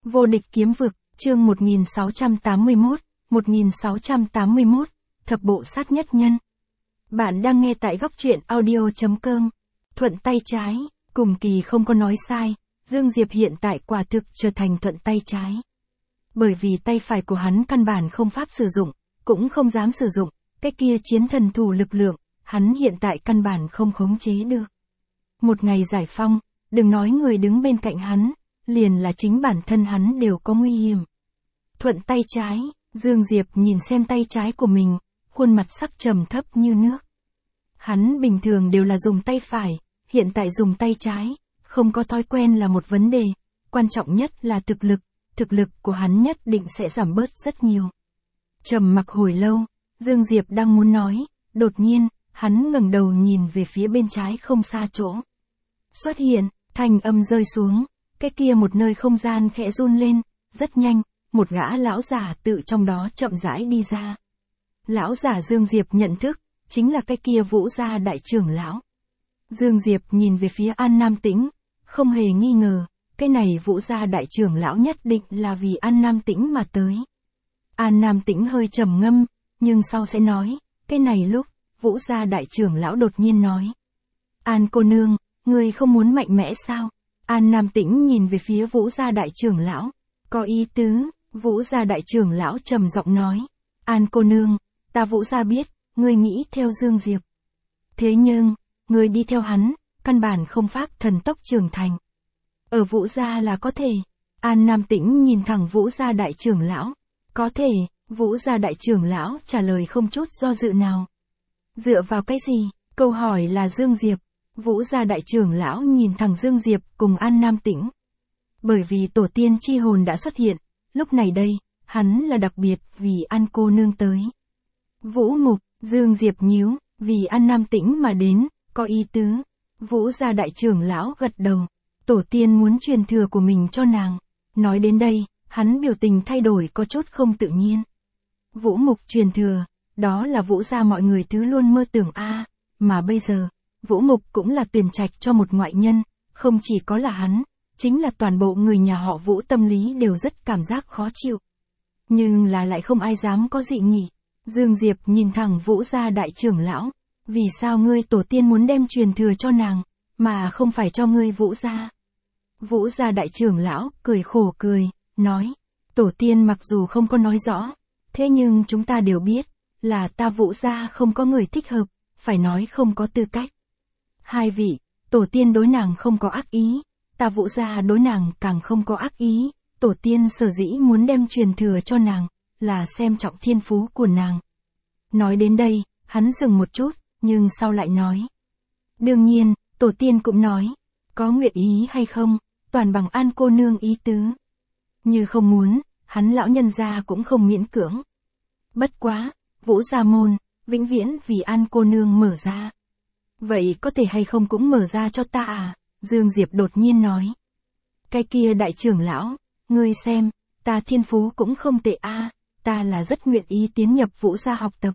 Vô địch kiếm vực, chương 1681, thập bộ sát nhất nhân. Bạn đang nghe tại góc truyện audio.com. Thuận tay trái, cùng kỳ không có nói sai, Dương Diệp hiện tại quả thực trở thành thuận tay trái. Bởi vì tay phải của hắn căn bản không pháp sử dụng, cũng không dám sử dụng, cái kia chiến thần thủ lực lượng, hắn hiện tại căn bản không khống chế được. Một ngày giải phong, đừng nói người đứng bên cạnh hắn, liền là chính bản thân hắn đều có nguy hiểm. Thuận tay trái, Dương Diệp nhìn xem tay trái của mình, khuôn mặt sắc trầm thấp như nước. Hắn bình thường đều là dùng tay phải, hiện tại dùng tay trái, không có thói quen là một vấn đề, quan trọng nhất là thực lực của hắn nhất định sẽ giảm bớt rất nhiều. Trầm mặc hồi lâu, Dương Diệp đang muốn nói, đột nhiên, hắn ngẩng đầu nhìn về phía bên trái không xa chỗ. Xuất hiện, thanh âm rơi xuống, cái kia một nơi không gian khẽ run lên, rất nhanh, một gã lão giả tự trong đó chậm rãi đi ra. Lão giả Dương Diệp nhận thức, chính là cái kia Vũ gia đại trưởng lão. Dương Diệp nhìn về phía An Nam Tĩnh, không hề nghi ngờ, cái này Vũ gia đại trưởng lão nhất định là vì An Nam Tĩnh mà tới. An Nam Tĩnh hơi trầm ngâm, nhưng sau sẽ nói, cái này lúc, Vũ gia đại trưởng lão đột nhiên nói. An cô nương, người không muốn mạnh mẽ sao? An Nam Tĩnh nhìn về phía Vũ gia đại trưởng lão, có ý tứ, Vũ gia đại trưởng lão trầm giọng nói. An cô nương, ta Vũ gia biết, ngươi nghĩ theo Dương Diệp. Thế nhưng, ngươi đi theo hắn, căn bản không pháp thần tốc trưởng thành. Ở Vũ gia là có thể. An Nam Tĩnh nhìn thẳng Vũ gia đại trưởng lão. Có thể, Vũ gia đại trưởng lão trả lời không chút do dự nào. Dựa vào cái gì? Câu hỏi là Dương Diệp. Vũ gia đại trưởng lão nhìn thẳng Dương Diệp cùng An Nam Tĩnh. Bởi vì tổ tiên chi hồn đã xuất hiện, lúc này đây, hắn là đặc biệt vì An cô nương tới. Vũ Mục, Dương Diệp nhíu, vì An Nam Tĩnh mà đến, có ý tứ. Vũ gia đại trưởng lão gật đầu, tổ tiên muốn truyền thừa của mình cho nàng. Nói đến đây, hắn biểu tình thay đổi có chút không tự nhiên. Vũ Mục truyền thừa, đó là Vũ gia mọi người thứ luôn mơ tưởng mà bây giờ, Vũ Mục cũng là tuyển trạch cho một ngoại nhân, không chỉ có là hắn, chính là toàn bộ người nhà họ Vũ tâm lý đều rất cảm giác khó chịu. Nhưng là lại không ai dám có dị nghị. Dương Diệp nhìn thẳng Vũ gia đại trưởng lão, vì sao ngươi tổ tiên muốn đem truyền thừa cho nàng, mà không phải cho ngươi Vũ gia? Vũ gia đại trưởng lão cười khổ cười, nói, tổ tiên mặc dù không có nói rõ, thế nhưng chúng ta đều biết, là ta Vũ gia không có người thích hợp, phải nói không có tư cách. Hai vị, tổ tiên đối nàng không có ác ý, ta Vũ gia đối nàng càng không có ác ý, tổ tiên sở dĩ muốn đem truyền thừa cho nàng, là xem trọng thiên phú của nàng. Nói đến đây, hắn dừng một chút, nhưng sau lại nói. Đương nhiên, tổ tiên cũng nói, có nguyện ý hay không, toàn bằng An cô nương ý tứ. Như không muốn, hắn lão nhân gia cũng không miễn cưỡng. Bất quá, Vũ gia môn, vĩnh viễn vì An cô nương mở ra. Vậy có thể hay không cũng mở ra cho ta à? Dương Diệp đột nhiên nói. Cái kia đại trưởng lão, ngươi xem, ta thiên phú cũng không tệ ta là rất nguyện ý tiến nhập Vũ gia học tập.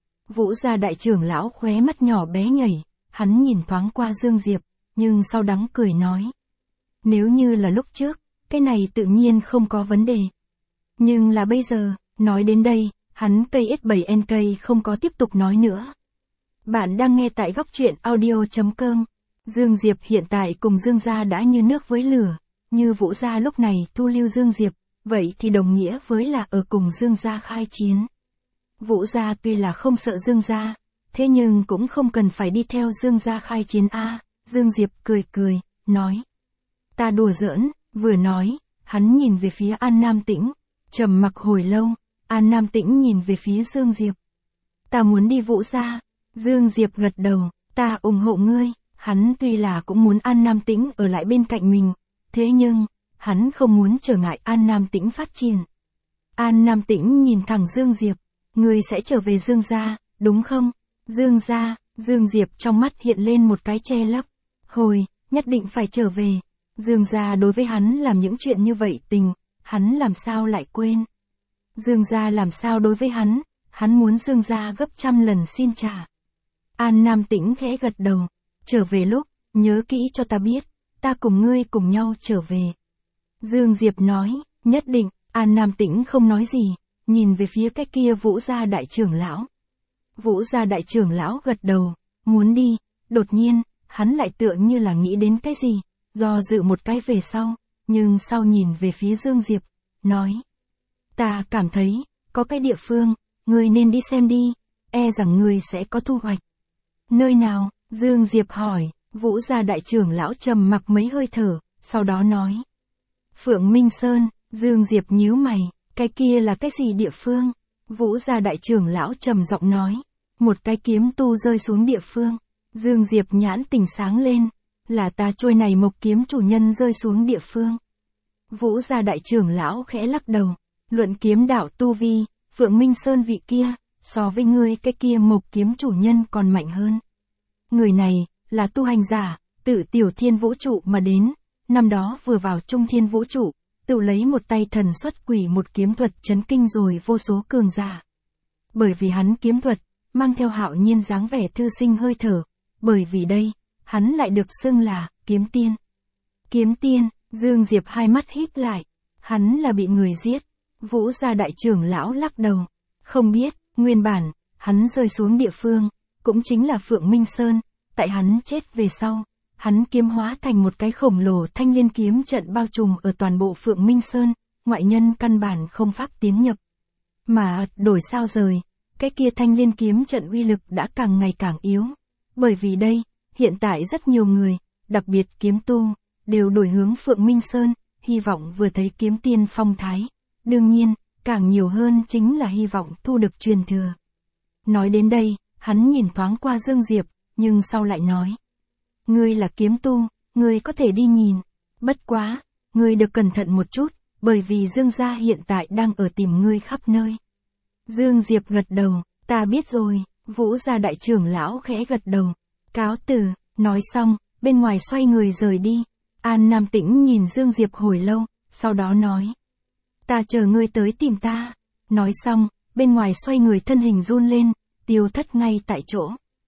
Vũ gia đại trưởng lão khóe mắt nhỏ bé nhảy, hắn nhìn thoáng qua Dương Diệp, nhưng sau đắng cười nói. Nếu như là lúc trước, cái này tự nhiên không có vấn đề. Nhưng là bây giờ, nói đến đây, hắn cây S7NK không có tiếp tục nói nữa. Bạn đang nghe tại góc truyện audio.com. Dương Diệp hiện tại cùng Dương gia đã như nước với lửa, như Vũ gia lúc này thu lưu Dương Diệp, vậy thì đồng nghĩa với là ở cùng Dương gia khai chiến. Vũ gia tuy là không sợ Dương gia, thế nhưng cũng không cần phải đi theo Dương gia khai chiến Dương Diệp cười cười, nói. Ta đùa giỡn, vừa nói, hắn nhìn về phía An Nam Tĩnh, trầm mặc hồi lâu, An Nam Tĩnh nhìn về phía Dương Diệp. Ta muốn đi Vũ gia. Dương Diệp gật đầu, ta ủng hộ ngươi. Hắn tuy là cũng muốn An Nam Tĩnh ở lại bên cạnh mình, thế nhưng, hắn không muốn trở ngại An Nam Tĩnh phát triển. An Nam Tĩnh nhìn thẳng Dương Diệp, ngươi sẽ trở về Dương gia, đúng không? Dương gia, Dương Diệp trong mắt hiện lên một cái che lấp. Hồi, nhất định phải trở về. Dương gia đối với hắn làm những chuyện như vậy hắn làm sao lại quên? Dương gia làm sao đối với hắn muốn Dương gia gấp trăm lần xin trả. An Nam Tĩnh khẽ gật đầu, trở về lúc, nhớ kỹ cho ta biết, ta cùng ngươi cùng nhau trở về. Dương Diệp nói, Nhất định, An Nam Tĩnh không nói gì, nhìn về phía cái kia Vũ gia đại trưởng lão. Vũ gia đại trưởng lão gật đầu, muốn đi, đột nhiên, hắn lại tựa như là nghĩ đến cái gì, do dự một cái về sau, nhưng sau nhìn về phía Dương Diệp, nói. Ta cảm thấy, có cái địa phương, ngươi nên đi xem đi, e rằng ngươi sẽ có thu hoạch. Nơi nào? Dương Diệp hỏi. Vũ gia đại trưởng lão trầm mặc mấy hơi thở, sau đó nói. Phượng Minh Sơn. Dương Diệp nhíu mày, cái kia là cái gì địa phương? Vũ gia đại trưởng lão trầm giọng nói. Một cái kiếm tu rơi xuống địa phương. Dương Diệp nhãn tình sáng lên, là ta trôi này mộc kiếm chủ nhân rơi xuống địa phương. Vũ gia đại trưởng lão khẽ lắc đầu, luận kiếm đạo tu vi, Phượng Minh Sơn vị kia, so với ngươi cái kia mộc kiếm chủ nhân còn mạnh hơn. Người này, là tu hành giả, tự tiểu thiên vũ trụ mà đến, năm đó vừa vào trung thiên vũ trụ, tự lấy một tay thần xuất quỷ một kiếm thuật chấn kinh rồi vô số cường giả. Bởi vì hắn kiếm thuật, mang theo hạo nhiên dáng vẻ thư sinh hơi thở, bởi vì đây, hắn lại được xưng là, kiếm tiên. Kiếm tiên, Dương Diệp hai mắt híp lại, hắn là bị người giết. Vũ gia đại trưởng lão lắc đầu, không biết, nguyên bản, hắn rơi xuống địa phương, cũng chính là Phượng Minh Sơn, tại hắn chết về sau, hắn kiếm hóa thành một cái khổng lồ thanh liên kiếm trận bao trùm ở toàn bộ Phượng Minh Sơn, ngoại nhân căn bản không pháp tiến nhập. Mà, đổi sao rời, cái kia thanh liên kiếm trận uy lực đã càng ngày càng yếu. Bởi vì đây, hiện tại rất nhiều người, đặc biệt kiếm tu, đều đổi hướng Phượng Minh Sơn, hy vọng vừa thấy kiếm tiên phong thái. Đương nhiên, càng nhiều hơn chính là hy vọng thu được truyền thừa. Nói đến đây, hắn nhìn thoáng qua Dương Diệp, nhưng sau lại nói. Ngươi là kiếm tu, ngươi có thể đi nhìn. Bất quá, ngươi được cẩn thận một chút, bởi vì Dương gia hiện tại đang ở tìm ngươi khắp nơi. Dương Diệp gật đầu, ta biết rồi. Vũ gia đại trưởng lão khẽ gật đầu. Cáo từ, nói xong, bên ngoài xoay người rời đi. An Nam Tĩnh nhìn Dương Diệp hồi lâu, sau đó nói. Ta chờ ngươi tới tìm ta. Nói xong, bên ngoài xoay người thân hình run lên, tiêu thất ngay tại chỗ.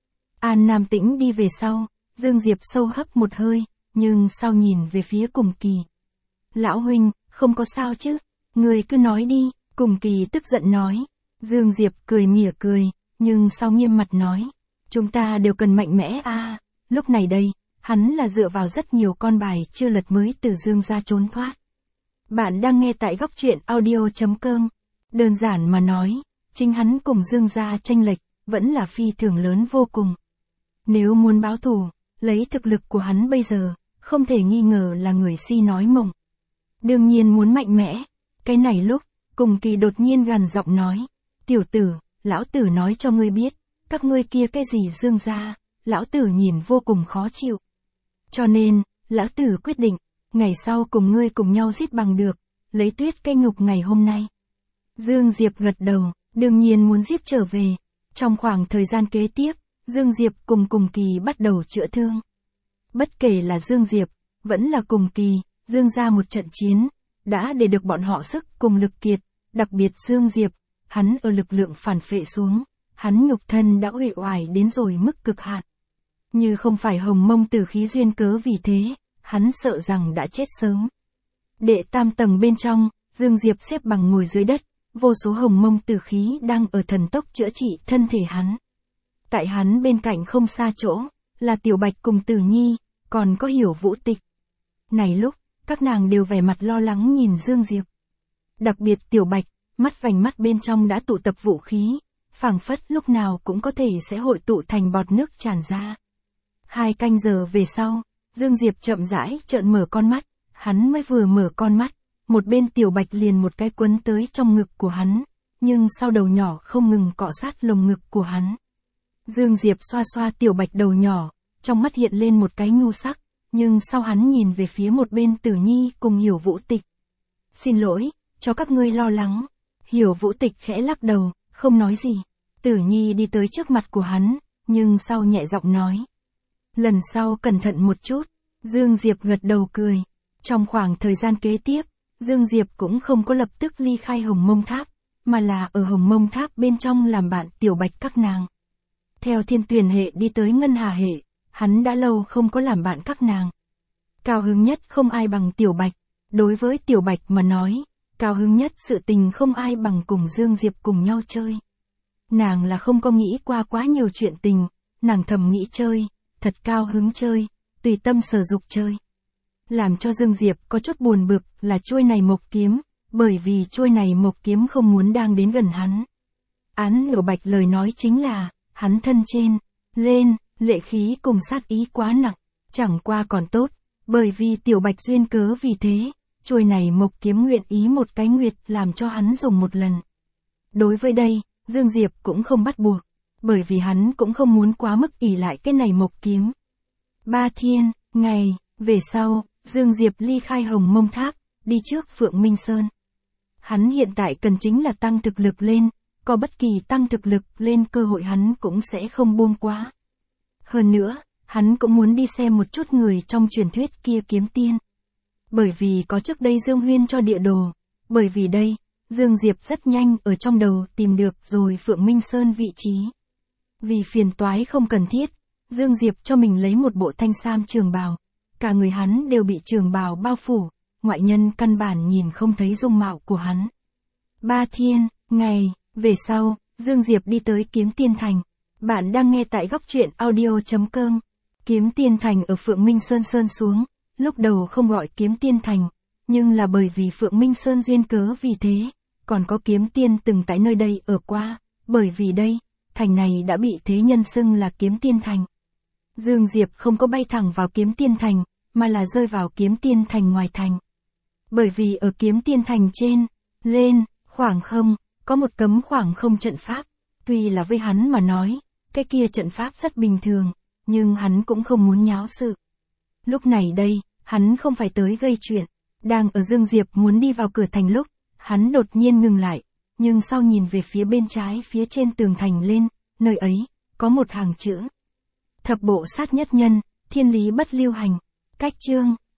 An Nam Tĩnh đi về sau, Dương Diệp sâu hấp một hơi, nhưng sau nhìn về phía Cùng Kỳ. Lão huynh, không có sao chứ, ngươi cứ nói đi, Cùng Kỳ tức giận nói. Dương Diệp cười mỉa cười, nhưng sau nghiêm mặt nói. Chúng ta đều cần mạnh mẽ a. Lúc này đây, hắn là dựa vào rất nhiều con bài chưa lật mới từ Dương gia trốn thoát. Bạn đang nghe tại góc truyện audio.com. Đơn giản mà nói, chính hắn cùng Dương gia tranh lệch, vẫn là phi thường lớn vô cùng. Nếu muốn báo thù, lấy thực lực của hắn bây giờ, không thể nghi ngờ là người si nói mộng. Đương nhiên muốn mạnh mẽ. Cái này lúc, Cùng Kỳ đột nhiên gằn giọng nói. Tiểu tử, lão tử nói cho ngươi biết, các ngươi kia cái gì Dương gia, lão tử nhìn vô cùng khó chịu. Cho nên, lão tử quyết định, ngày sau cùng ngươi cùng nhau giết bằng được, lấy tuyết cây ngục ngày hôm nay. Dương Diệp gật đầu, đương nhiên muốn giết trở về. Trong khoảng thời gian kế tiếp, Dương Diệp cùng Cùng Kỳ bắt đầu chữa thương. Bất kể là Dương Diệp, vẫn là Cùng Kỳ, Dương gia một trận chiến, đã để được bọn họ sức cùng lực kiệt, đặc biệt Dương Diệp, hắn ở lực lượng phản phệ xuống, hắn nhục thân đã uể oải đến rồi mức cực hạn. Như không phải hồng mông tử khí duyên cớ vì thế, hắn sợ rằng đã chết sớm. Đệ tam tầng bên trong, Dương Diệp xếp bằng ngồi dưới đất, vô số hồng mông tử khí đang ở thần tốc chữa trị thân thể hắn. Tại hắn bên cạnh không xa chỗ, là Tiểu Bạch cùng Tử Nhi, còn có Hiểu Vũ Tịch. Này lúc, các nàng đều vẻ mặt lo lắng nhìn Dương Diệp. Đặc biệt Tiểu Bạch, mắt vành mắt bên trong đã tụ tập vũ khí, phảng phất lúc nào cũng có thể sẽ hội tụ thành bọt nước tràn ra. 2 canh giờ về sau, Dương Diệp chậm rãi trợn mở con mắt, hắn mới vừa mở con mắt, một bên Tiểu Bạch liền một cái quấn tới trong ngực của hắn, nhưng sau đầu nhỏ không ngừng cọ sát lồng ngực của hắn. Dương Diệp xoa xoa Tiểu Bạch đầu nhỏ, trong mắt hiện lên một cái nhu sắc, nhưng sau hắn nhìn về phía một bên Tử Nhi cùng Hiểu Vũ Tịch. Xin lỗi, cho các ngươi lo lắng. Hiểu Vũ Tịch khẽ lắc đầu, không nói gì. Tử Nhi đi tới trước mặt của hắn, nhưng sau nhẹ giọng nói. Lần sau cẩn thận một chút. Dương Diệp gật đầu cười. Trong khoảng thời gian kế tiếp, Dương Diệp cũng không có lập tức ly khai Hồng Mông Tháp, mà là ở Hồng Mông Tháp bên trong làm bạn Tiểu Bạch các nàng. Theo Thiên Tuyền hệ đi tới Ngân Hà hệ, hắn đã lâu không có làm bạn các nàng. Cao hứng nhất không ai bằng Tiểu Bạch. Đối với Tiểu Bạch mà nói, Cao hứng nhất sự tình không ai bằng cùng Dương Diệp cùng nhau chơi. Nàng là không có nghĩ qua quá nhiều chuyện tình, nàng thầm nghĩ chơi, thật cao hứng chơi, tùy tâm sở dục chơi. Làm cho Dương Diệp có chút buồn bực là chuôi này mộc kiếm, bởi vì chuôi này mộc kiếm không muốn đang đến gần hắn. Án Lửa Bạch lời nói chính là, hắn thân trên, lên, lệ khí cùng sát ý quá nặng, chẳng qua còn tốt, bởi vì Tiểu Bạch duyên cớ vì thế, chuôi này mộc kiếm nguyện ý một cái nguyệt làm cho hắn dùng một lần. Đối với đây, Dương Diệp cũng không bắt buộc, bởi vì hắn cũng không muốn quá mức ỷ lại cái này mộc kiếm. 3 thiên, ngày, về sau, Dương Diệp ly khai Hồng Mông Tháp, đi trước Phượng Minh Sơn. Hắn hiện tại cần chính là tăng thực lực lên, có bất kỳ tăng thực lực lên cơ hội hắn cũng sẽ không buông quá. Hơn nữa, hắn cũng muốn đi xem một chút người trong truyền thuyết kia kiếm tiên. Bởi vì có trước đây Dương Huyên cho địa đồ, bởi vì đây, Dương Diệp rất nhanh ở trong đầu tìm được rồi Phượng Minh Sơn vị trí. Vì phiền toái không cần thiết, Dương Diệp cho mình lấy một bộ thanh sam trường bào. Cả người hắn đều bị trường bào bao phủ, ngoại nhân căn bản nhìn không thấy dung mạo của hắn. 3 thiên, ngày, về sau, Dương Diệp đi tới Kiếm Tiên Thành. Bạn đang nghe tại góc truyện audio.com. Kiếm Tiên Thành ở Phượng Minh Sơn sơn xuống, lúc đầu không gọi Kiếm Tiên Thành, nhưng là bởi vì Phượng Minh Sơn duyên cớ vì thế, còn có kiếm tiên từng tại nơi đây ở qua, bởi vì đây, thành này đã bị thế nhân xưng là Kiếm Tiên Thành. Dương Diệp không có bay thẳng vào Kiếm Tiên Thành, mà là rơi vào Kiếm Tiên Thành ngoài thành. Bởi vì ở Kiếm Tiên Thành trên, lên, khoảng không, có một cấm khoảng không trận pháp, tuy là với hắn mà nói, cái kia trận pháp rất bình thường, nhưng hắn cũng không muốn nháo sự. Lúc này đây, hắn không phải tới gây chuyện, đang ở Dương Diệp muốn đi vào cửa thành lúc, hắn đột nhiên ngừng lại, nhưng sau nhìn về phía bên trái phía trên tường thành lên, nơi ấy, có một hàng chữ. Thập bộ sát nhất nhân, thiên lý bất lưu hành, cách chương.